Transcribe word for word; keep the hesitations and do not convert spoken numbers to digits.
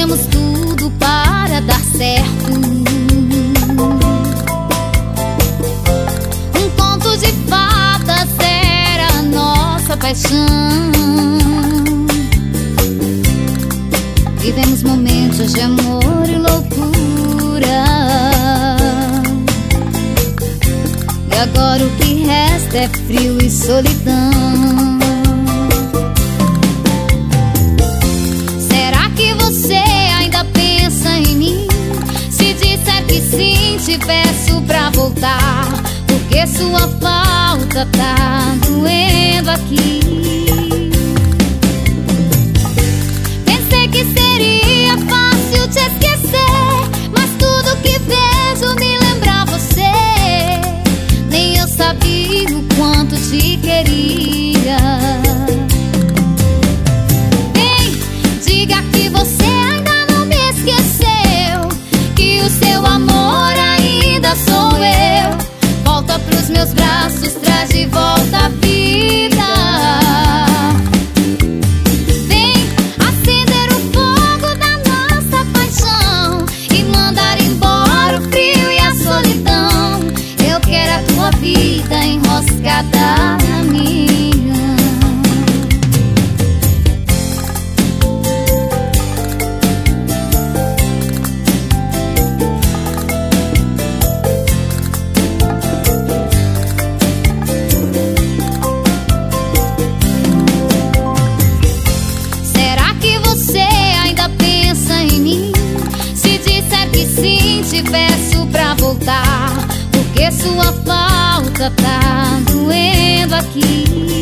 temos tudo para dar certo. Um conto de fadas era a nossa paixão. Vivemos momentos de amor e loucura, e agora o que resta é frio e solidão. Será que você ainda pensa em mim? Se disser que sim, te peço pra voltar, porque sua falta tá doendo aqui. Pensei que seria fácil te esquecer, mas tudo que vejo me lembra você. Nem eu sabia o quanto te queria. Vem, diga que você ainda não me esqueceu, que o seu amor ainda sou eu. Volta pros meus braços, traz de volta a vida. Vem acender o fogo da nossa paixão e mandar embora o frio e a solidão. Eu quero a tua vida enroscada na minha. Será que você ainda pensa em mim? Se disser que sim, te peço pra voltar, porque sua falta tá doendo aqui.